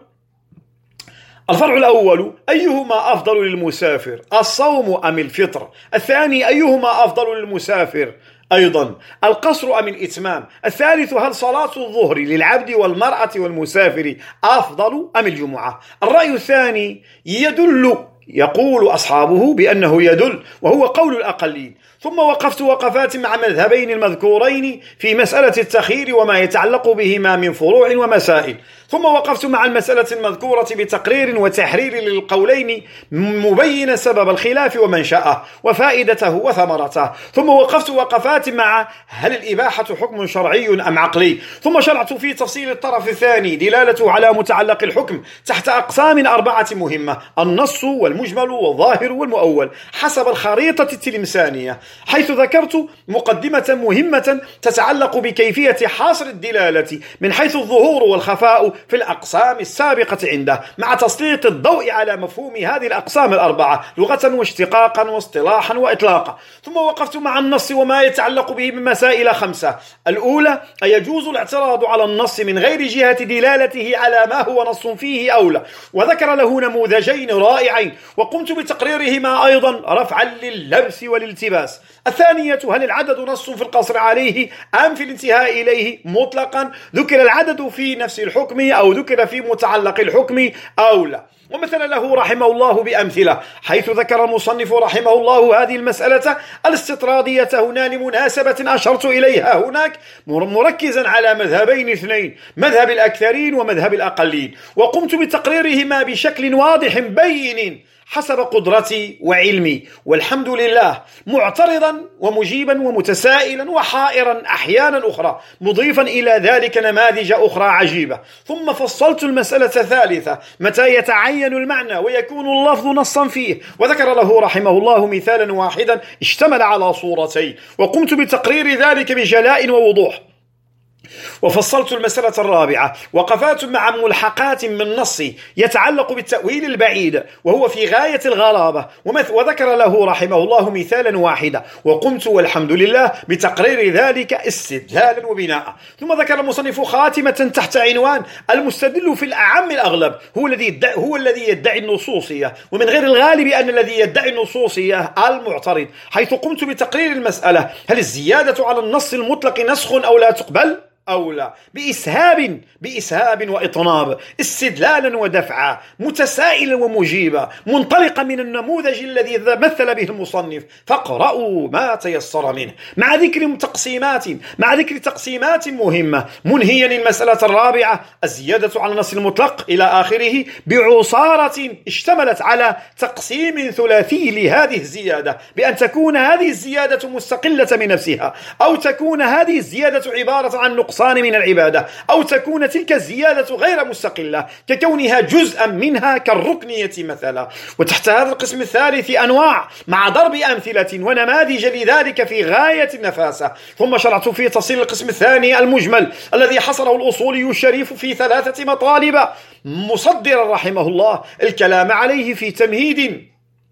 الفرع الأول: أيهما أفضل للمسافر، الصوم أم الفطر؟ الثاني: أيهما أفضل للمسافر أيضا، القصر أم الإتمام؟ الثالث: هل صلاة الظهر للعبد والمرأة والمسافر أفضل أم الجمعة؟ الرأي الثاني يدل، يقول أصحابه بأنه يدل، وهو قول الأقلين. ثم وقفت وقفات مع مذهبين المذكورين في مسألة التخيير وما يتعلق بهما من فروع ومسائل. ثم وقفت مع المسألة المذكورة بتقرير وتحرير للقولين، مبين سبب الخلاف ومنشأه وفائدته وثمرته. ثم وقفت وقفات مع هل الإباحة حكم شرعي أم عقلي. ثم شرعت في تفصيل الطرف الثاني دلالته على متعلق الحكم تحت أقسام أربعة مهمة: النص والمجمل والظاهر والمؤول، حسب الخريطة التلمسانية، حيث ذكرت مقدمة مهمة تتعلق بكيفية حصر الدلالة من حيث الظهور والخفاء في الأقسام السابقة عنده، مع تسليط الضوء على مفهوم هذه الأقسام الأربعة لغة واشتقاقا واصطلاحا وإطلاقا. ثم وقفت مع النص وما يتعلق به من مسائل خمسة. الأولى: أيجوز الاعتراض على النص من غير جهة دلالته على ما هو نص فيه أو لا؟ وذكر له نموذجين رائعين وقمت بتقريرهما أيضا رفعا لللبس والالتباس. الثانية: هل العدد نص في القصر عليه أم في الانتهاء إليه مطلقا؟ ذكر العدد في نفس الحكم أو ذكر في متعلق الحكم أو لا؟ ومثل له رحمه الله بأمثلة، حيث ذكر المصنف رحمه الله هذه المسألة الاستطرادية هنا لمناسبة أشرت إليها هناك، مركزا على مذهبين اثنين: مذهب الأكثرين ومذهب الأقلين، وقمت بتقريرهما بشكل واضح بين حسب قدرتي وعلمي، والحمد لله، معترضا ومجيبا ومتسائلا وحائرا أحيانا أخرى، مضيفا إلى ذلك نماذج أخرى عجيبة. ثم فصلت المسألة الثالثة: متى يتعين المعنى ويكون اللفظ نصا فيه؟ وذكر له رحمه الله مثالا واحدا اشتمل على صورتين، وقمت بتقرير ذلك بجلاء ووضوح. وفصلت المسألة الرابعة: وقفات مع ملحقات من نص يتعلق بالتأويل البعيد وهو في غاية الغرابة، وذكر له رحمه الله مثالا واحدا، وقمت والحمد لله بتقرير ذلك استدلالا وبناء. ثم ذكر المصنف خاتمة تحت عنوان: المستدل في الأعم الأغلب هو الذي يدعي هو الذي يدعي النصوصية، ومن غير الغالب أن الذي يدعي النصوصية المعترض، حيث قمت بتقرير المسألة: هل الزيادة على النص المطلق نسخ أو لا تقبل أو لا، بإسهاب بإسهاب وإطناب، استدلالا ودفعا، متسائلا ومجيبا، منطلقا من النموذج الذي مثل به المصنف، فاقرأوا ما تيسر منه، مع ذكر تقسيمات مع ذكر تقسيمات مهمة، منهيا المسألة الرابعة: الزيادة على النص المطلق إلى آخره، بعصارة اشتملت على تقسيم ثلاثي لهذه الزيادة، بأن تكون هذه الزيادة مستقلة من نفسها، أو تكون هذه الزيادة عبارة عن نقصان من العبادة، أو تكون تلك الزيادة غير مستقلة ككونها جزءا منها كالركنية مثلا. وتحت هذا القسم الثالث أنواع، مع ضرب أمثلة ونماذج لذلك في غاية النفاسة. ثم شرعت في تفصيل القسم الثاني المجمل الذي حصره الأصولي الشريف في ثلاثة مطالب، مصدرا رحمه الله الكلام عليه في تمهيد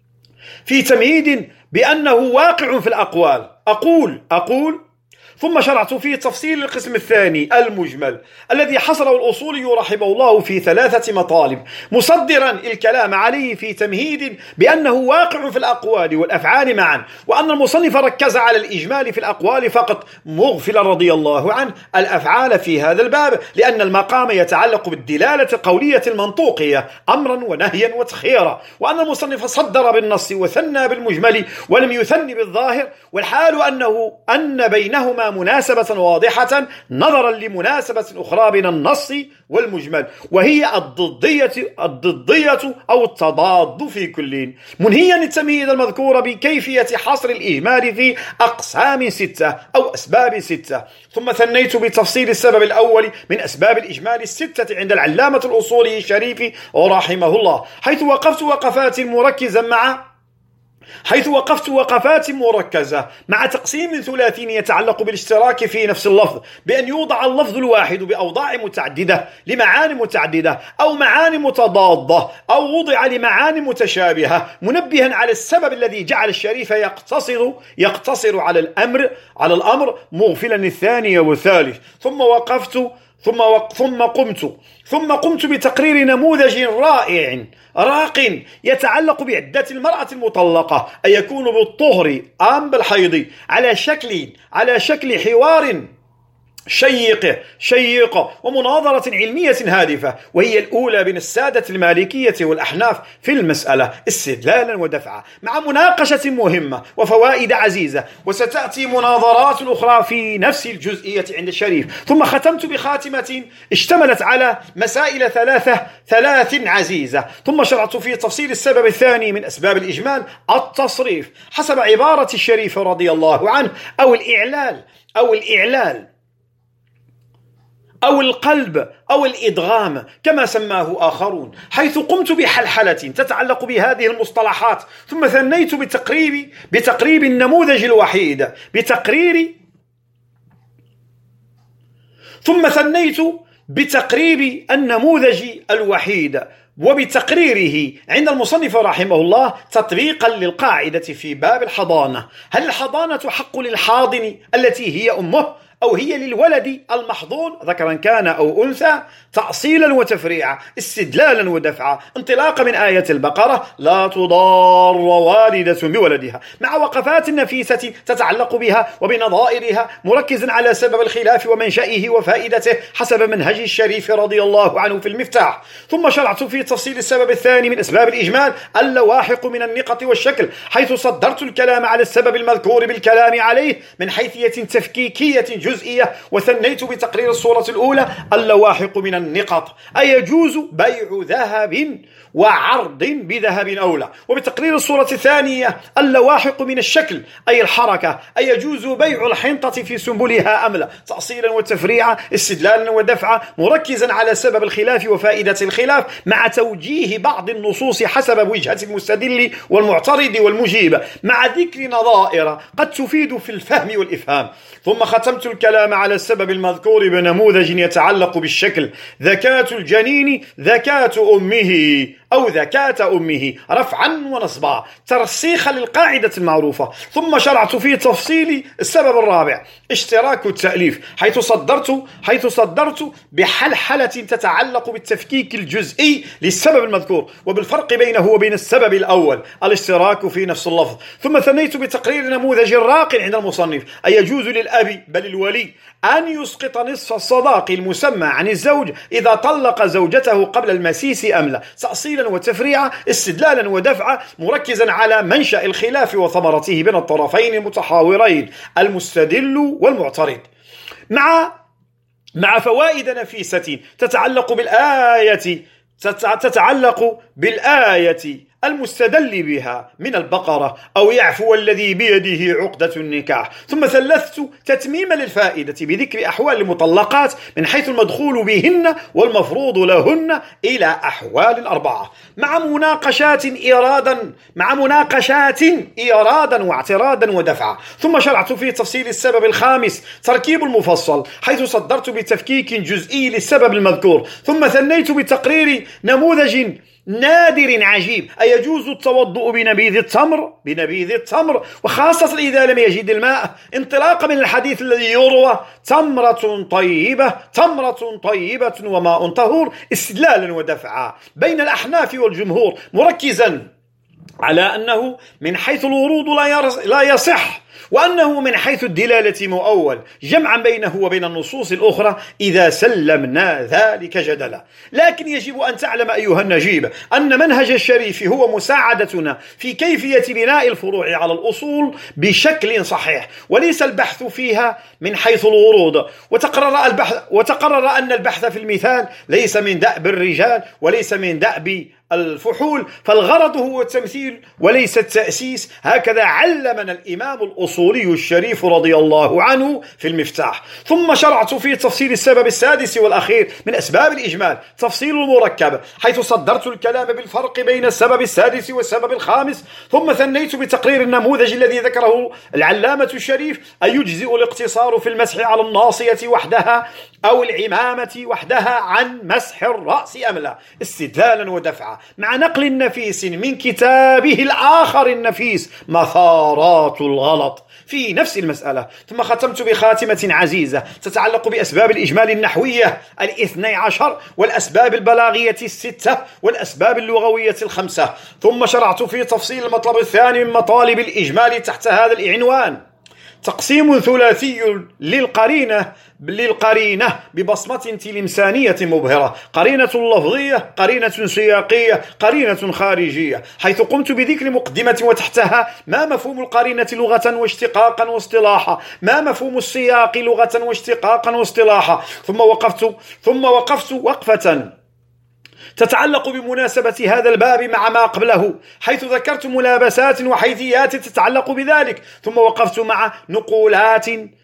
في تمهيد بأنه واقع في الأقوال. أقول أقول ثم شرعت في تفصيل القسم الثاني المجمل الذي حصره الأصولي رحمه الله في ثلاثة مطالب، مصدرا الكلام عليه في تمهيد بأنه واقع في الأقوال والأفعال معا، وأن المصنف ركز على الإجمال في الأقوال فقط، مغفلا رضي الله عنه الأفعال في هذا الباب، لأن المقام يتعلق بالدلالة القولية المنطوقية أمرا ونهيا وتخيرا، وأن المصنف صدر بالنص وثنى بالمجمل ولم يثني بالظاهر، والحال أنه أن بينهما مناسبة واضحة نظرا لمناسبة أخرى بين النص والمجمل، وهي الضدية الضدية أو التضاد في كل، منهيا التمهيد المذكور بكيفية حصر الإجمال في أقسام ستة أو أسباب ستة. ثم ثنيت بتفصيل السبب الأول من أسباب الإجمال الستة عند العلامة الأصولي الشريف رحمه الله، حيث وقفت وقفات مركزا مع حيث وقفت وقفات مركزة مع تقسيم ثلاثي يتعلق بالاشتراك في نفس اللفظ، بأن يوضع اللفظ الواحد بأوضاع متعددة لمعاني متعددة أو معاني متضادة، أو وضع لمعاني متشابهة، منبها على السبب الذي جعل الشريف يقتصر يقتصر على الأمر على الأمر مغفلا الثاني والثالث. ثم وقفت ثم وق... ثم قمت ثم قمت بتقرير نموذج رائع راق يتعلق بعدة المرأة المطلقة، أن يكون بالطهر أم بالحيض، على شكل على شكل حوار شيق شيق ومناظرة علمية هادفة، وهي الأولى بين السادة المالكية والأحناف في المسألة استدلالا ودفعا، مع مناقشة مهمة وفوائد عزيزة، وستأتي مناظرات أخرى في نفس الجزئية عند الشريف. ثم ختمت بخاتمة اشتملت على مسائل ثلاثة ثلاث عزيزة. ثم شرعت في تفصيل السبب الثاني من أسباب الإجمال التصريف حسب عبارة الشريف رضي الله عنه، أو الإعلال أو الإعلال أو القلب أو الإدغام كما سماه آخرون، حيث قمت بحلحلة تتعلق بهذه المصطلحات. ثم ثنيت بتقريب بتقريب النموذج الوحيد بتقرير ثم ثنيت بتقريب النموذج الوحيد وبتقريره عند المصنف رحمه الله تطبيقا للقاعدة في باب الحضانة: هل الحضانة حق للحاضن التي هي أمه، أو هي للولد المحضون ذكرا كان أو أنثى، تأصيلا وتفريعا، استدلالا ودفعا، انطلاقا من آية البقرة: لا تضار والدة بولدها، مع وقفات نفيسة تتعلق بها وبنظائرها، مركزا على سبب الخلاف ومنشئه وفائدته حسب منهج الشريف رضي الله عنه في المفتاح. ثم شرعت في تفصيل السبب الثاني من أسباب الإجمال اللواحق من النقط والشكل، حيث صدرت الكلام على السبب المذكور بالكلام عليه من حيثية تفكيكية جزئية، وثنيت بتقرير الصورة الأولى اللواحق من النقط: أيجوز بيع ذهب وعرض بذهب أولى، وبتقرير الصورة الثانية اللواحق من الشكل أي الحركة: أيجوز بيع الحنطة في سنبلها أم لا، تأصيلا وتفريعا، استدلالا ودفعا، مركزا على سبب الخلاف وفائدة الخلاف، مع توجيه بعض النصوص حسب وجهة المستدل والمعترض والمجيب، مع ذكر نظائر قد تفيد في الفهم والإفهام. ثم ختمت الكلام على السبب المذكور بنموذج يتعلق بالشكل ذكاة الجنين ذكاة أمه أو ذكاة أمه رفعا ونصبا ترسيخا للقاعدة المعروفة. ثم شرعت في تفصيل السبب الرابع اشتراك التأليف، حيث صدرت حيث صدرت بحلحلة تتعلق بالتفكيك الجزئي للسبب المذكور وبالفرق بينه وبين السبب الأول الاشتراك في نفس اللفظ. ثم ثنيت بتقرير نموذج راق عند المصنف أي يجوز للأب بل الولي أن يسقط نصف الصداق المسمى عن الزوج إذا طلق زوجته قبل المسيس أم لا، تأصيلا وتفريعا، استدلالا ودفعا، مركزا على منشأ الخلاف وثمرته بين الطرفين المتحاورين المستدل والمعترض، مع مع فوائد نفيسة تتعلق بالآية تتعلق بالآية المستدل بها من البقرة أو يعفو الذي بيده عقدة النكاح. ثم ثلثت تتميما للفائدة بذكر أحوال المطلقات من حيث المدخول بهن والمفروض لهن إلى أحوال أربعة، مع مناقشات إرادا مع مناقشات إرادا واعترادا ودفعا. ثم شرعت في تفصيل السبب الخامس تركيب المفصل، حيث صدرت بتفكيك جزئي للسبب المذكور. ثم ثنيت بتقرير نموذج نادر عجيب أيجوز التوضؤ بنبيذ التمر بنبيذ التمر وخاصة إذا لم يجد الماء، انطلاقا من الحديث الذي يروى تمرة طيبة تمرة طيبة وماء طهور، استدلالا ودفعا بين الأحناف والجمهور، مركزا على أنه من حيث الورود لا يصح وأنه من حيث الدلالة مؤول، جمعا بينه وبين النصوص الأخرى إذا سلمنا ذلك جدلا. لكن يجب أن تعلم أيها النجيب أن منهج الشريف هو مساعدتنا في كيفية بناء الفروع على الأصول بشكل صحيح، وليس البحث فيها من حيث الورود. وتقرر, البحث وتقرر أن البحث في المثال ليس من دأب الرجال وليس من دأب الفحول، فالغرض هو التمثيل وليس التأسيس، هكذا علمنا الإمام الأصولي الشريف رضي الله عنه في المفتاح. ثم شرعت في تفصيل السبب السادس والأخير من أسباب الإجمال تفصيل المركب، حيث صدرت الكلام بالفرق بين السبب السادس والسبب الخامس. ثم ثنيت بتقرير النموذج الذي ذكره العلامة الشريف أن يجزئ الاقتصار في المسح على الناصية وحدها أو العمامة وحدها عن مسح الرأس أم لا، استدلالا ودفعا، مع نقل نفيس من كتابه الآخر النفيس مثارات الغلط في نفس المسألة. ثم ختمت بخاتمة عزيزة تتعلق بأسباب الإجمال النحوية الاثني عشر والأسباب البلاغية الستة والأسباب اللغوية الخمسة. ثم شرعت في تفصيل المطلب الثاني من مطالب الإجمال تحت هذا العنوان تقسيم ثلاثي للقرينة للقرينة ببصمة تلمسانية مبهرة، قرينة لفظية، قرينة سياقية، قرينة خارجية، حيث قمت بذكر مقدمة وتحتها ما مفهوم القرينة لغة واشتقاقا واصطلاحا، ما مفهوم السياق لغة واشتقاقا واصطلاحا. ثم وقفت ثم وقفت وقفة تتعلق بمناسبة هذا الباب مع ما قبله، حيث ذكرت ملابسات وحيثيات تتعلق بذلك. ثم وقفت مع نقولات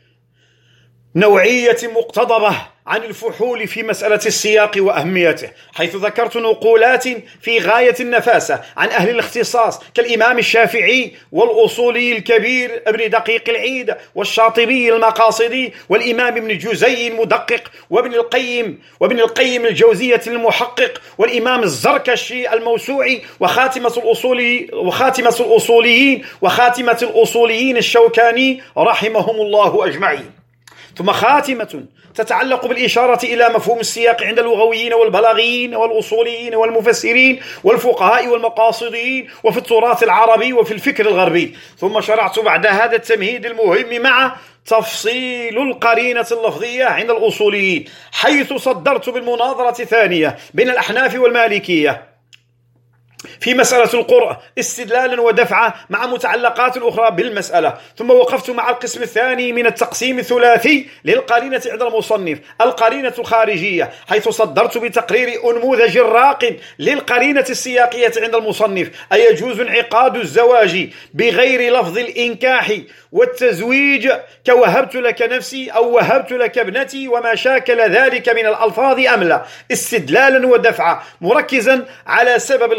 نوعية مقتضبة عن الفحول في مسألة السياق وأهميته، حيث ذكرت نقولات في غاية النفاسة عن أهل الاختصاص كالإمام الشافعي والأصولي الكبير ابن دقيق العيد والشاطبي المقاصدي والإمام ابن جزي المدقق وابن القيم وابن القيم الجوزية المحقق والإمام الزركشي الموسوعي وخاتمة الأصولي وخاتمة الأصوليين وخاتمة الأصوليين الشوكاني رحمهم الله أجمعين. ثم خاتمة تتعلق بالإشارة إلى مفهوم السياق عند اللغويين والبلاغيين والأصوليين والمفسرين والفقهاء والمقاصديين وفي التراث العربي وفي الفكر الغربي. ثم شرعت بعد هذا التمهيد المهم مع تفصيل القرينة اللفظية عند الأصوليين، حيث صدرت بالمناظرة الثانية بين الأحناف والمالكية في مسألة القرء استدلالا ودفعا مع متعلقات أخرى بالمسألة. ثم وقفت مع القسم الثاني من التقسيم الثلاثي للقرينة عند المصنف القرينة الخارجية، حيث صدرت بتقرير أنموذج راق للقرينة السياقية عند المصنف أي يجوز انعقاد الزواج بغير لفظ الإنكاح والتزويج كوهبت لك نفسي أو وهبت لك ابنتي وما شاكل ذلك من الألفاظ أم لا، استدلالا ودفعا، مركزا على سبب الخلاف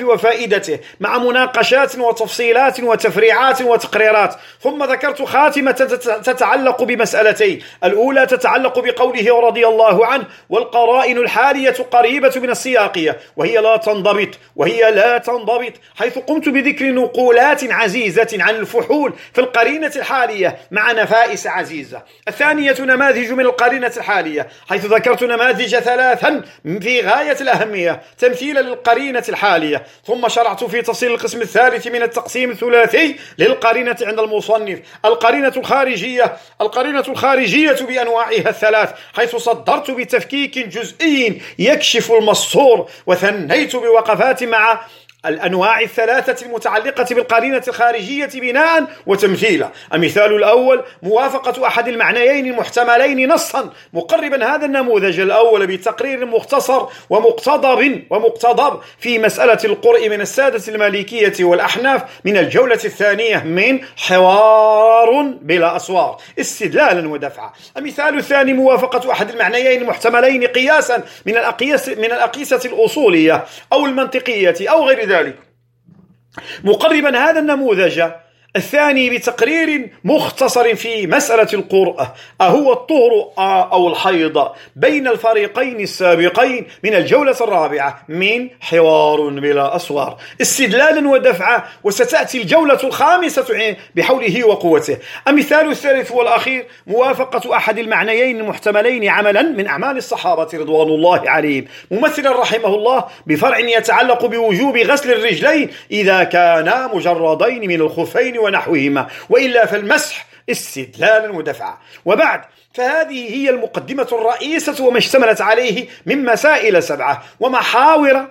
وفائدته مع مناقشات وتفصيلات وتفريعات وتقريرات. ثم ذكرت خاتمة تتعلق بمسألتين: الأولى تتعلق بقوله رضي الله عنه: والقرائن الحالية قريبة من السياقية، وهي لا تنضبط وهي لا تنضبط حيث قمت بذكر نقولات عزيزة عن الفحول في القرينة الحالية مع نفائس عزيزة. الثانية نماذج من القرينة الحالية، حيث ذكرت نماذج ثلاثا في غاية الأهمية تمثيلا للقرينة الحالية. ثم شرعت في تفصيل القسم الثالث من التقسيم الثلاثي للقرينة عند المصنف: القرينة الخارجية القرينة الخارجية بأنواعها الثلاث، حيث صدرت بتفكيك جزئي يكشف المستور، وثنيت بوقفات مع الأنواع الثلاثة المتعلقة بالقرينة الخارجية بناء وتمثيلا. المثال الأول: موافقة أحد المعنيين المحتملين نصا، مقربا هذا النموذج الأول بتقرير مختصر ومقتضب ومقتضب في مسألة القرء من السادة المالكية والأحناف من الجولة الثانية من حوار بلا أسوار استدلالا ودفعا. المثال الثاني: موافقة أحد المعنيين المحتملين قياسا من الأقيسة من الأقيسة الأصولية أو المنطقية أو غير ذلك، مقربا هذا النموذج الثاني بتقرير مختصر في مسألة القرء أهو الطهر أو الحيض بين الفريقين السابقين من الجولة الرابعة من حوار بلا أسوار استدلالا ودفعا. وستأتي الجولة الخامسة بحوله وقوته. المثال الثالث والأخير: موافقة أحد المعنيين المحتملين عملا من أعمال الصحابة رضوان الله عليهم، ممثلا رحمه الله بفرع يتعلق بوجوب غسل الرجلين إذا كانا مجردين من الخفين ونحوهما، وإلا فالمسح استدلالا ودفعا. وبعد، فهذه هي المقدمة الرئيسة وما اشتملت عليه من مسائل سبعة ومحاور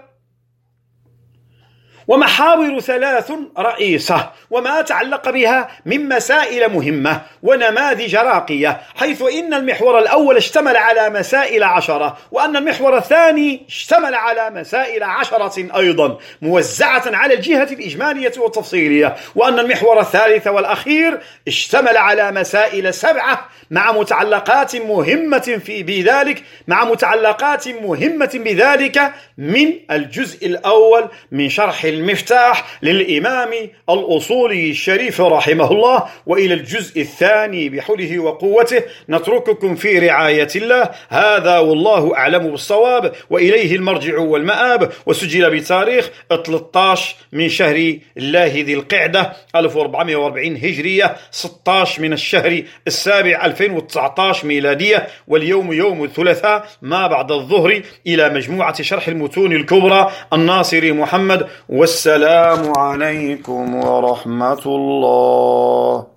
ومحاور ثلاث رئيسة، وما تعلق بها من مسائل مهمة ونماذج راقية، حيث إن المحور الأول اشتمل على مسائل عشرة، وأن المحور الثاني اشتمل على مسائل عشرة أيضا موزعة على الجهة الإجمالية والتفصيلية، وأن المحور الثالث والأخير اشتمل على مسائل سبعة مع متعلقات مهمة في بذلك مع متعلقات مهمة بذلك من الجزء الأول من شرح المفتاح للإمام الأصولي الشريف رحمه الله، وإلى الجزء الثاني بحوله وقوته. نترككم في رعاية الله. هذا والله أعلم بالصواب، وإليه المرجع والمآب. وسجل بتاريخ ثلاثة عشر من شهر الله ذي القعدة ألف وأربعمائة وأربعين هجرية، ستة عشر من الشهر السابع ألفين وتسعة عشر ميلادية، واليوم يوم الثلاثاء ما بعد الظهر، إلى مجموعة شرح المتون الكبرى الناصري محمد. والسلام عليكم ورحمة الله.